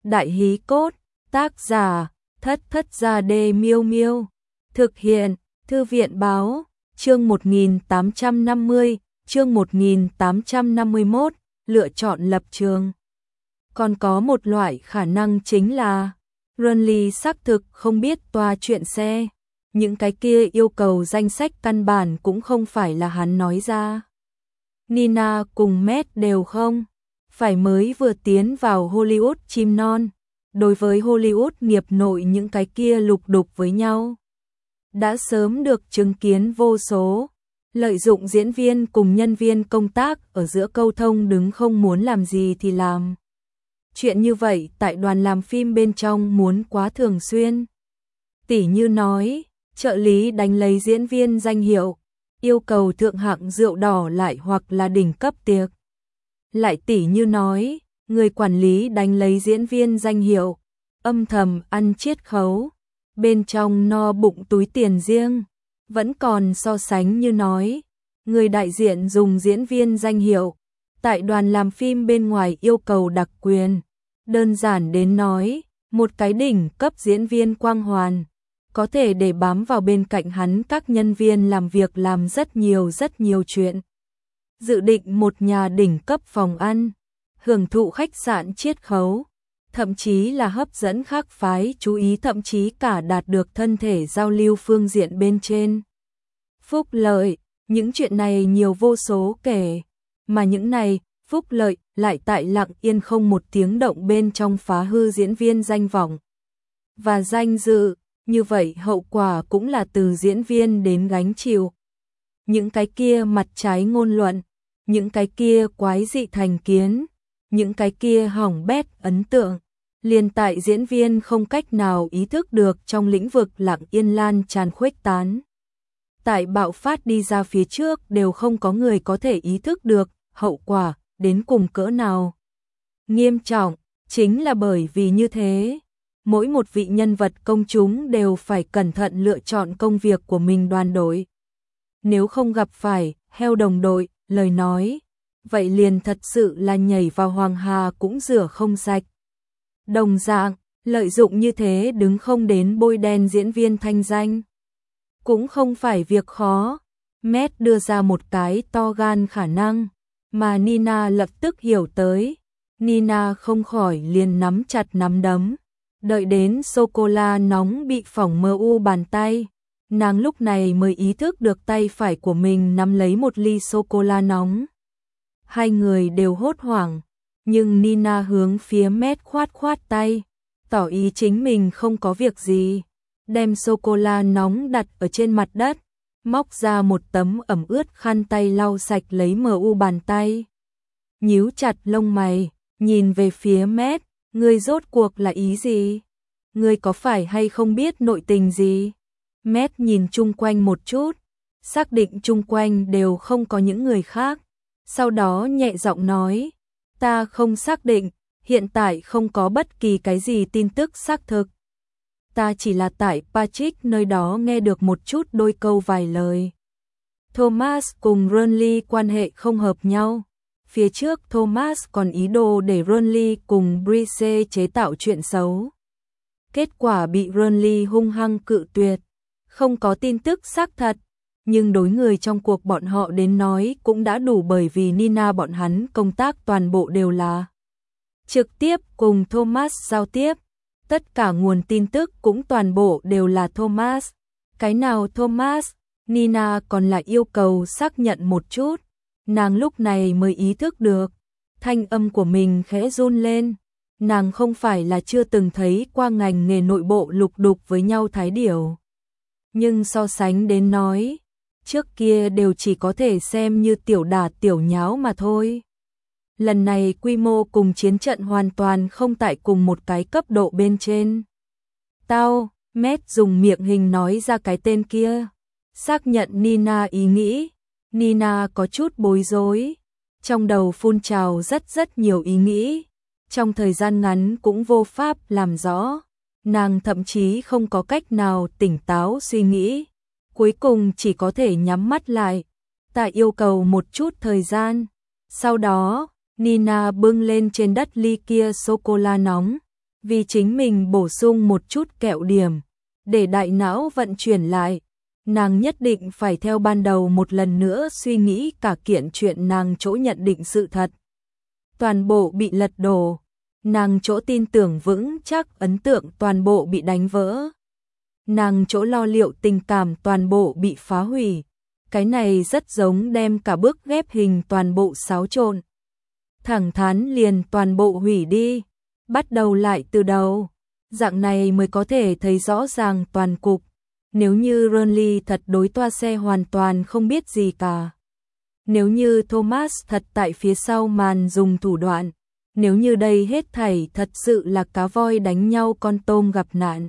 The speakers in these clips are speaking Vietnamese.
Đại hí cốt, tác giả, Thất Thất Gia Đê Miêu Miêu. Thực hiện, Thư viện báo, chương 1850, chương 1851, lựa chọn lập trường. Còn có một loại khả năng chính là Runley xác thực không biết toa chuyện xe. Những cái kia yêu cầu danh sách căn bản cũng không phải là hắn nói ra. Nina cùng Matt đều không phải mới vừa tiến vào Hollywood chim non. Đối với Hollywood nghiệp nội những cái kia lục đục với nhau, đã sớm được chứng kiến vô số. Lợi dụng diễn viên cùng nhân viên công tác ở giữa câu thông đứng không muốn làm gì thì làm. Chuyện như vậy tại đoàn làm phim bên trong muốn quá thường xuyên. Tỉ như nói, trợ lý đánh lấy diễn viên danh hiệu, yêu cầu thượng hạng rượu đỏ lại hoặc là đỉnh cấp tiệc. Lại tỉ như nói, người quản lý đánh lấy diễn viên danh hiệu, âm thầm ăn chiết khấu, bên trong no bụng túi tiền riêng. Vẫn còn so sánh như nói, người đại diện dùng diễn viên danh hiệu, tại đoàn làm phim bên ngoài yêu cầu đặc quyền. Đơn giản đến nói, một cái đỉnh cấp diễn viên quang hoàn, có thể để bám vào bên cạnh hắn các nhân viên làm việc làm rất nhiều chuyện. Dự định một nhà đỉnh cấp phòng ăn, hưởng thụ khách sạn chiết khấu, thậm chí là hấp dẫn khác phái chú ý, thậm chí cả đạt được thân thể giao lưu phương diện bên trên. Phúc lợi, những chuyện này nhiều vô số kể, mà những này, phúc lợi, lại tại lặng yên không một tiếng động bên trong phá hư diễn viên danh vọng và danh dự, như vậy hậu quả cũng là từ diễn viên đến gánh chịu. Những cái kia mặt trái ngôn luận, những cái kia quái dị thành kiến, những cái kia hỏng bét ấn tượng, liền tại diễn viên không cách nào ý thức được trong lĩnh vực lặng yên lan tràn khuếch tán. Tại bạo phát đi ra phía trước đều không có người có thể ý thức được hậu quả đến cùng cỡ nào nghiêm trọng. Chính là bởi vì như thế, mỗi một vị nhân vật công chúng đều phải cẩn thận lựa chọn công việc của mình đoàn đội. Nếu không gặp phải heo đồng đội, lời nói, vậy liền thật sự là nhảy vào hoàng hà cũng rửa không sạch. Đồng dạng, lợi dụng như thế đứng không đến bôi đen diễn viên thanh danh, cũng không phải việc khó. Matt đưa ra một cái to gan khả năng, mà Nina lập tức hiểu tới. Nina không khỏi liền nắm chặt nắm đấm, đợi đến sô-cô-la nóng bị phỏng mờ u bàn tay. Nàng lúc này mới ý thức được tay phải của mình nắm lấy một ly sô-cô-la nóng. Hai người đều hốt hoảng, nhưng Nina hướng phía Matt khoát tay, tỏ ý chính mình không có việc gì, đem sô-cô-la nóng đặt ở trên mặt đất, móc ra một tấm ẩm ướt khăn tay lau sạch lấy mờ u bàn tay. Nhíu chặt lông mày, nhìn về phía Matt, ngươi rốt cuộc là ý gì? Ngươi có phải hay không biết nội tình gì? Matt nhìn chung quanh một chút, xác định chung quanh đều không có những người khác. Sau đó nhẹ giọng nói, ta không xác định, hiện tại không có bất kỳ cái gì tin tức xác thực. Ta chỉ là tại Patrick nơi đó nghe được một chút đôi câu vài lời. Thomas cùng Runley quan hệ không hợp nhau. Phía trước Thomas còn ý đồ để Runley cùng Brice chế tạo chuyện xấu. Kết quả bị Runley hung hăng cự tuyệt. Không có tin tức xác thật, nhưng đối người trong cuộc bọn họ đến nói cũng đã đủ, bởi vì Nina bọn hắn công tác toàn bộ đều là trực tiếp cùng Thomas giao tiếp. Tất cả nguồn tin tức cũng toàn bộ đều là Thomas. Cái nào Thomas? Nina còn lại yêu cầu xác nhận một chút. Nàng lúc này mới ý thức được. Thanh âm của mình khẽ run lên. Nàng không phải là chưa từng thấy qua ngành nghề nội bộ lục đục với nhau thái điểu. Nhưng so sánh đến nói, trước kia đều chỉ có thể xem như tiểu đả tiểu nháo mà thôi. Lần này quy mô cùng chiến trận hoàn toàn không tại cùng một cái cấp độ bên trên. Matt dùng miệng hình nói ra cái tên kia. Xác nhận Nina ý nghĩ. Nina có chút bối rối. Trong đầu phun trào rất nhiều ý nghĩ. Trong thời gian ngắn cũng vô pháp làm rõ. Nàng thậm chí không có cách nào tỉnh táo suy nghĩ. Cuối cùng chỉ có thể nhắm mắt lại. Ta yêu cầu một chút thời gian. Sau đó, Nina bưng lên trên đất ly kia sô-cô-la nóng, vì chính mình bổ sung một chút kẹo điểm, để đại não vận chuyển lại. Nàng nhất định phải theo ban đầu một lần nữa suy nghĩ cả kiện chuyện nàng chỗ nhận định sự thật. Toàn bộ bị lật đổ, nàng chỗ tin tưởng vững chắc ấn tượng toàn bộ bị đánh vỡ. Nàng chỗ lo liệu tình cảm toàn bộ bị phá hủy. Cái này rất giống đem cả bước ghép hình toàn bộ xáo trộn. Thẳng thắn liền toàn bộ hủy đi, bắt đầu lại từ đầu. Dạng này mới có thể thấy rõ ràng toàn cục. Nếu như Ronly thật đối toa xe hoàn toàn không biết gì cả. Nếu như Thomas thật tại phía sau màn dùng thủ đoạn. Nếu như đây hết thảy thật sự là cá voi đánh nhau con tôm gặp nạn.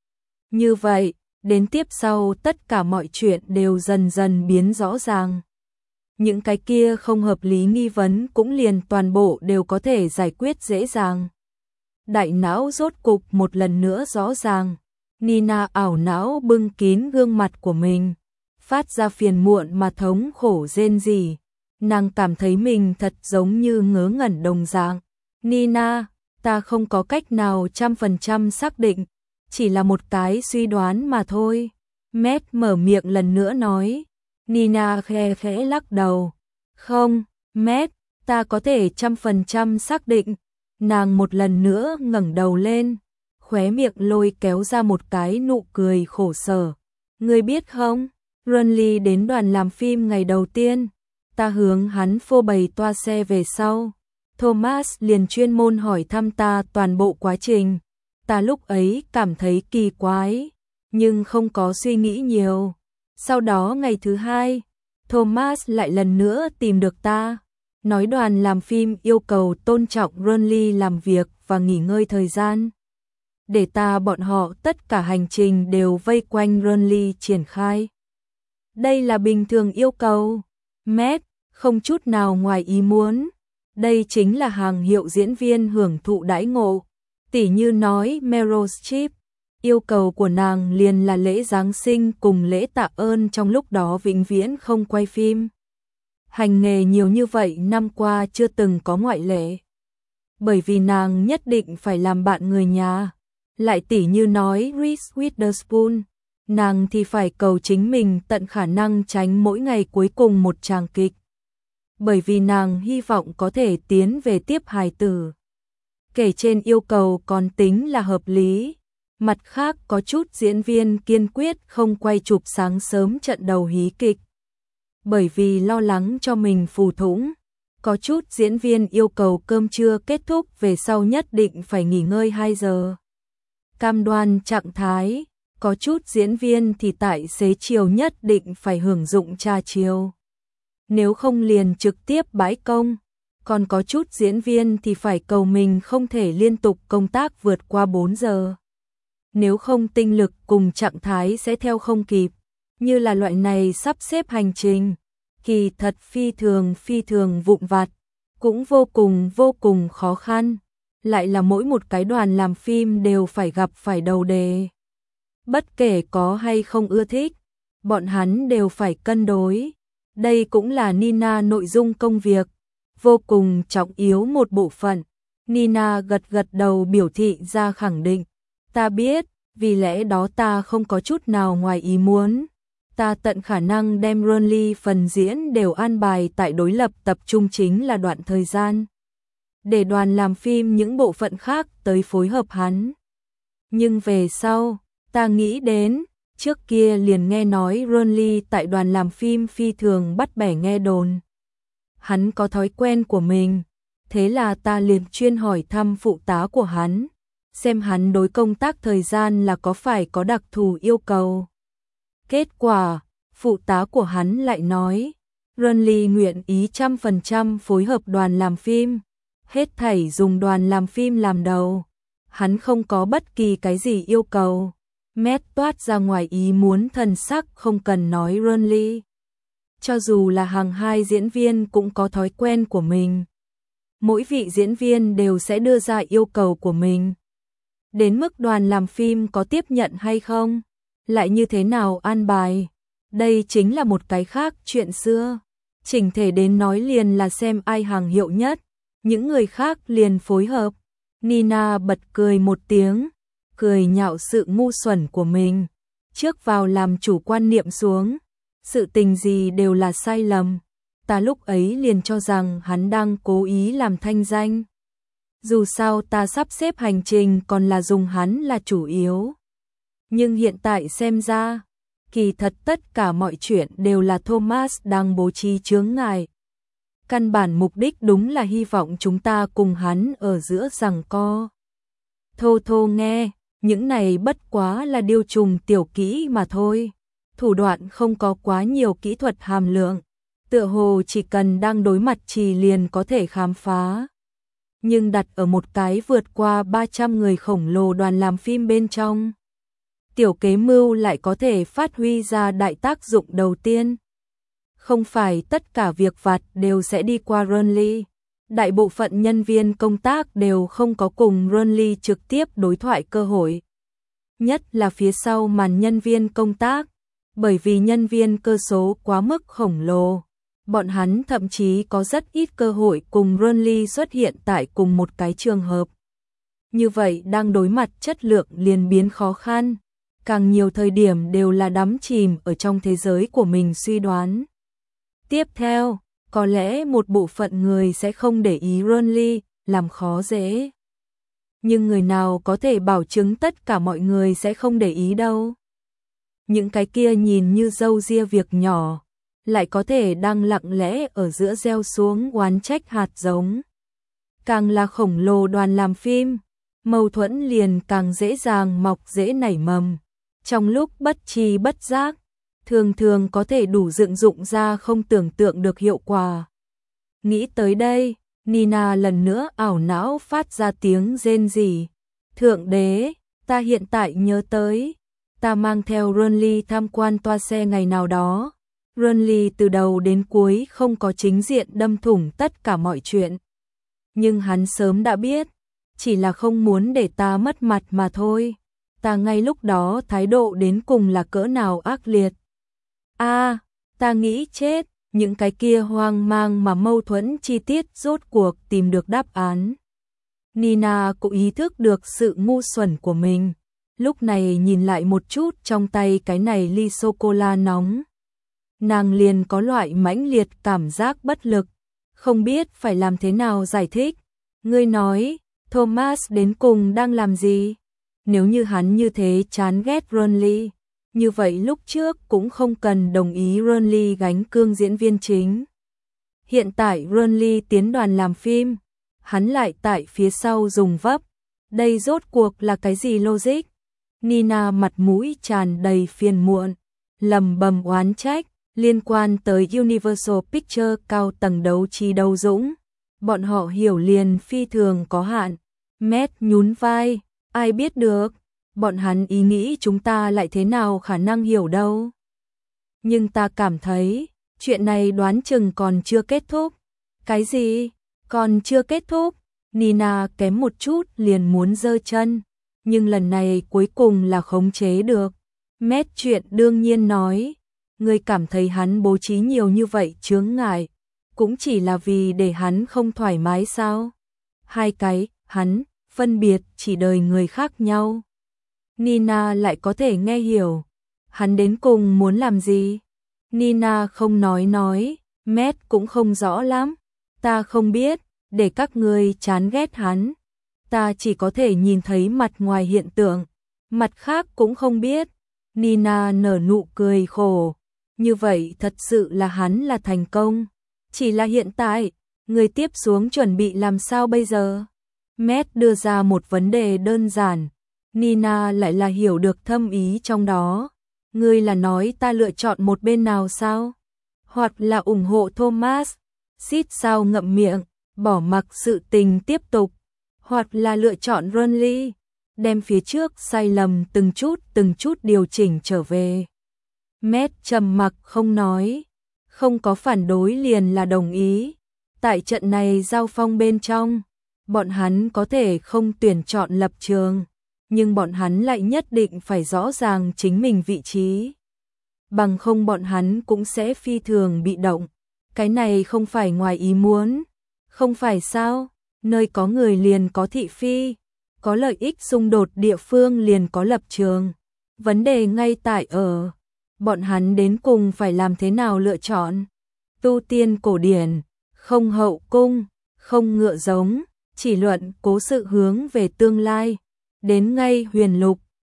Như vậy, đến tiếp sau tất cả mọi chuyện đều dần dần biến rõ ràng. Những cái kia không hợp lý nghi vấn cũng liền toàn bộ đều có thể giải quyết dễ dàng. Đại não rốt cục một lần nữa rõ ràng. Nina ảo não bưng kín gương mặt của mình, phát ra phiền muộn mà thống khổ rên rỉ. Nàng cảm thấy mình thật giống như ngớ ngẩn đồng dạng. Nina, ta không có cách nào 100% xác định, chỉ là một cái suy đoán mà thôi. Matt mở miệng lần nữa nói. Nina khe khẽ lắc đầu. Không, Matt, ta có thể 100% xác định. Nàng một lần nữa ngẩng đầu lên, khóe miệng lôi kéo ra một cái nụ cười khổ sở. Ngươi biết không, Ronly đến đoàn làm phim ngày đầu tiên, ta hướng hắn phô bày toa xe về sau. Thomas liền chuyên môn hỏi thăm ta toàn bộ quá trình. Ta lúc ấy cảm thấy kỳ quái, nhưng không có suy nghĩ nhiều. Sau đó ngày thứ hai, Thomas lại lần nữa tìm được ta, nói đoàn làm phim yêu cầu tôn trọng Ronly làm việc và nghỉ ngơi thời gian. Để bọn họ tất cả hành trình đều vây quanh Ronly triển khai. Đây là bình thường yêu cầu. Matt, không chút nào ngoài ý muốn. Đây chính là hàng hiệu diễn viên hưởng thụ đãi ngộ. Tỉ như nói Meryl Streep, yêu cầu của nàng liền là lễ Giáng sinh cùng lễ tạ ơn trong lúc đó vĩnh viễn không quay phim. Hành nghề nhiều như vậy năm qua chưa từng có ngoại lệ. Bởi vì nàng nhất định phải làm bạn người nhà. Lại tỉ như nói Reese Witherspoon, nàng thì phải cầu chính mình tận khả năng tránh mỗi ngày cuối cùng một tràng kịch. Bởi vì nàng hy vọng có thể tiến về tiếp hài tử. Kể trên yêu cầu còn tính là hợp lý. Mặt khác có chút diễn viên kiên quyết không quay chụp sáng sớm trận đầu hí kịch. Bởi vì lo lắng cho mình phù thủng. Có chút diễn viên yêu cầu cơm trưa kết thúc về sau nhất định phải nghỉ ngơi 2 giờ. Cam đoan trạng thái. Có chút diễn viên thì tại xế chiều nhất định phải hưởng dụng trà chiều. Nếu không liền trực tiếp bãi công. Còn có chút diễn viên thì phải cầu mình không thể liên tục công tác vượt qua 4 giờ. Nếu không tinh lực cùng trạng thái sẽ theo không kịp. Như là loại này sắp xếp hành trình. Kỳ thật phi thường vụn vặt. Cũng vô cùng khó khăn. Lại là mỗi một cái đoàn làm phim đều phải gặp phải đầu đề. Bất kể có hay không ưa thích, bọn hắn đều phải cân đối. Đây cũng là Nina nội dung công việc. Vô cùng trọng yếu một bộ phận. Nina gật đầu biểu thị ra khẳng định. Ta biết, vì lẽ đó ta không có chút nào ngoài ý muốn. Ta tận khả năng đem Ronly phần diễn đều an bài tại đối lập tập trung chính là đoạn thời gian. Để đoàn làm phim những bộ phận khác tới phối hợp hắn. Nhưng về sau, ta nghĩ đến, trước kia liền nghe nói Ronly tại đoàn làm phim phi thường bắt bẻ nghe đồn. Hắn có thói quen của mình, thế là ta liền chuyên hỏi thăm phụ tá của hắn, xem hắn đối công tác thời gian là có phải có đặc thù yêu cầu. Kết quả, phụ tá của hắn lại nói, Ronly nguyện ý 100% phối hợp đoàn làm phim, hết thảy dùng đoàn làm phim làm đầu. Hắn không có bất kỳ cái gì yêu cầu. Matt toát ra ngoài ý muốn thần sắc không cần nói Ronly. Cho dù là hàng hai diễn viên cũng có thói quen của mình. Mỗi vị diễn viên đều sẽ đưa ra yêu cầu của mình. Đến mức đoàn làm phim có tiếp nhận hay không, lại như thế nào an bài. Đây chính là một cái khác chuyện xưa. Chỉnh thể đến nói liền là xem ai hàng hiệu nhất, những người khác liền phối hợp. Nina bật cười một tiếng, cười nhạo sự ngu xuẩn của mình. Trước vào làm chủ quan niệm xuống, sự tình gì đều là sai lầm. Ta lúc ấy liền cho rằng hắn đang cố ý làm thanh danh. Dù sao ta sắp xếp hành trình còn là dùng hắn là chủ yếu. Nhưng hiện tại xem ra, kỳ thật tất cả mọi chuyện đều là Thomas đang bố trí chướng ngại. Căn bản mục đích đúng là hy vọng chúng ta cùng hắn ở giữa giằng co. Thô thô nghe, những này bất quá là điều trùng tiểu kỹ mà thôi. Thủ đoạn không có quá nhiều kỹ thuật hàm lượng. Tựa hồ chỉ cần đang đối mặt chỉ liền có thể khám phá. Nhưng đặt ở một cái vượt qua 300 người khổng lồ đoàn làm phim bên trong, tiểu kế mưu lại có thể phát huy ra đại tác dụng đầu tiên. Không phải tất cả việc vặt đều sẽ đi qua Renly. Đại bộ phận nhân viên công tác đều không có cùng Renly trực tiếp đối thoại cơ hội. Nhất là phía sau màn nhân viên công tác, bởi vì nhân viên cơ số quá mức khổng lồ. Bọn hắn thậm chí có rất ít cơ hội cùng Renly xuất hiện tại cùng một cái trường hợp. Như vậy đang đối mặt chất lượng liền biến khó khăn. Càng nhiều thời điểm đều là đắm chìm ở trong thế giới của mình suy đoán. Tiếp theo, có lẽ một bộ phận người sẽ không để ý Renly, làm khó dễ. Nhưng người nào có thể bảo chứng tất cả mọi người sẽ không để ý đâu. Những cái kia nhìn như râu ria việc nhỏ, lại có thể đang lặng lẽ ở giữa gieo xuống oán trách hạt giống. Càng là khổng lồ đoàn làm phim, mâu thuẫn liền càng dễ dàng mọc dễ nảy mầm. Trong lúc bất tri bất giác, thường thường có thể đủ dựng dụng ra không tưởng tượng được hiệu quả. Nghĩ tới đây, Nina lần nữa ảo não phát ra tiếng rên rỉ. Thượng đế, ta hiện tại nhớ tới, ta mang theo Renly tham quan toa xe ngày nào đó. Renly từ đầu đến cuối không có chính diện đâm thủng tất cả mọi chuyện. Nhưng hắn sớm đã biết, chỉ là không muốn để ta mất mặt mà thôi. Ta ngay lúc đó thái độ đến cùng là cỡ nào ác liệt. Ta nghĩ chết, những cái kia hoang mang mà mâu thuẫn chi tiết rốt cuộc tìm được đáp án. Nina cũng ý thức được sự ngu xuẩn của mình. Lúc này nhìn lại một chút trong tay cái này ly sô-cô-la nóng. Nàng liền có loại mãnh liệt cảm giác bất lực, không biết phải làm thế nào giải thích. Ngươi nói, Thomas đến cùng đang làm gì? Nếu như hắn như thế chán ghét Renly, như vậy lúc trước cũng không cần đồng ý Renly gánh cương diễn viên chính. Hiện tại Renly tiến đoàn làm phim, hắn lại tại phía sau dùng vấp. Đây rốt cuộc là cái gì logic? Nina mặt mũi tràn đầy phiền muộn, lầm bầm oán trách, liên quan tới Universal Pictures cao tầng đấu trí đấu dũng. Bọn họ hiểu liền phi thường có hạn. Matt nhún vai, ai biết được, bọn hắn ý nghĩ chúng ta lại thế nào khả năng hiểu đâu. Nhưng ta cảm thấy, chuyện này đoán chừng còn chưa kết thúc. Cái gì? Còn chưa kết thúc? Nina kém một chút liền muốn giơ chân, nhưng lần này cuối cùng là khống chế được. Matt chuyện đương nhiên nói, ngươi cảm thấy hắn bố trí nhiều như vậy chướng ngại, cũng chỉ là vì để hắn không thoải mái sao? Hai cái, hắn, phân biệt chỉ đời người khác nhau. Nina lại có thể nghe hiểu. Hắn đến cùng muốn làm gì? Nina không nói, Matt cũng không rõ lắm. Ta không biết, để các ngươi chán ghét hắn. Ta chỉ có thể nhìn thấy mặt ngoài hiện tượng, mặt khác cũng không biết. Nina nở nụ cười khổ. Như vậy thật sự là hắn là thành công. Chỉ là hiện tại, người tiếp xuống chuẩn bị làm sao bây giờ? Matt đưa ra một vấn đề đơn giản. Nina lại là hiểu được thâm ý trong đó. Ngươi là nói ta lựa chọn một bên nào sao? Hoặc là ủng hộ Thomas, xít sao ngậm miệng, bỏ mặc sự tình tiếp tục. Hoặc là lựa chọn Renly, đem phía trước sai lầm từng chút điều chỉnh trở về. Matt trầm mặc không nói, không có phản đối liền là đồng ý. Tại trận này giao phong bên trong, bọn hắn có thể không tuyển chọn lập trường, nhưng bọn hắn lại nhất định phải rõ ràng chính mình vị trí. Bằng không bọn hắn cũng sẽ phi thường bị động. Cái này không phải ngoài ý muốn, không phải sao? nơi có người liền có thị phi, có lợi ích xung đột địa phương liền có lập trường. Vấn đề ngay tại ở, bọn hắn đến cùng phải làm thế nào lựa chọn. Tu tiên cổ điển, không hậu cung, không ngựa giống, chỉ luận cố sự hướng về tương lai. Đến ngay huyền lục,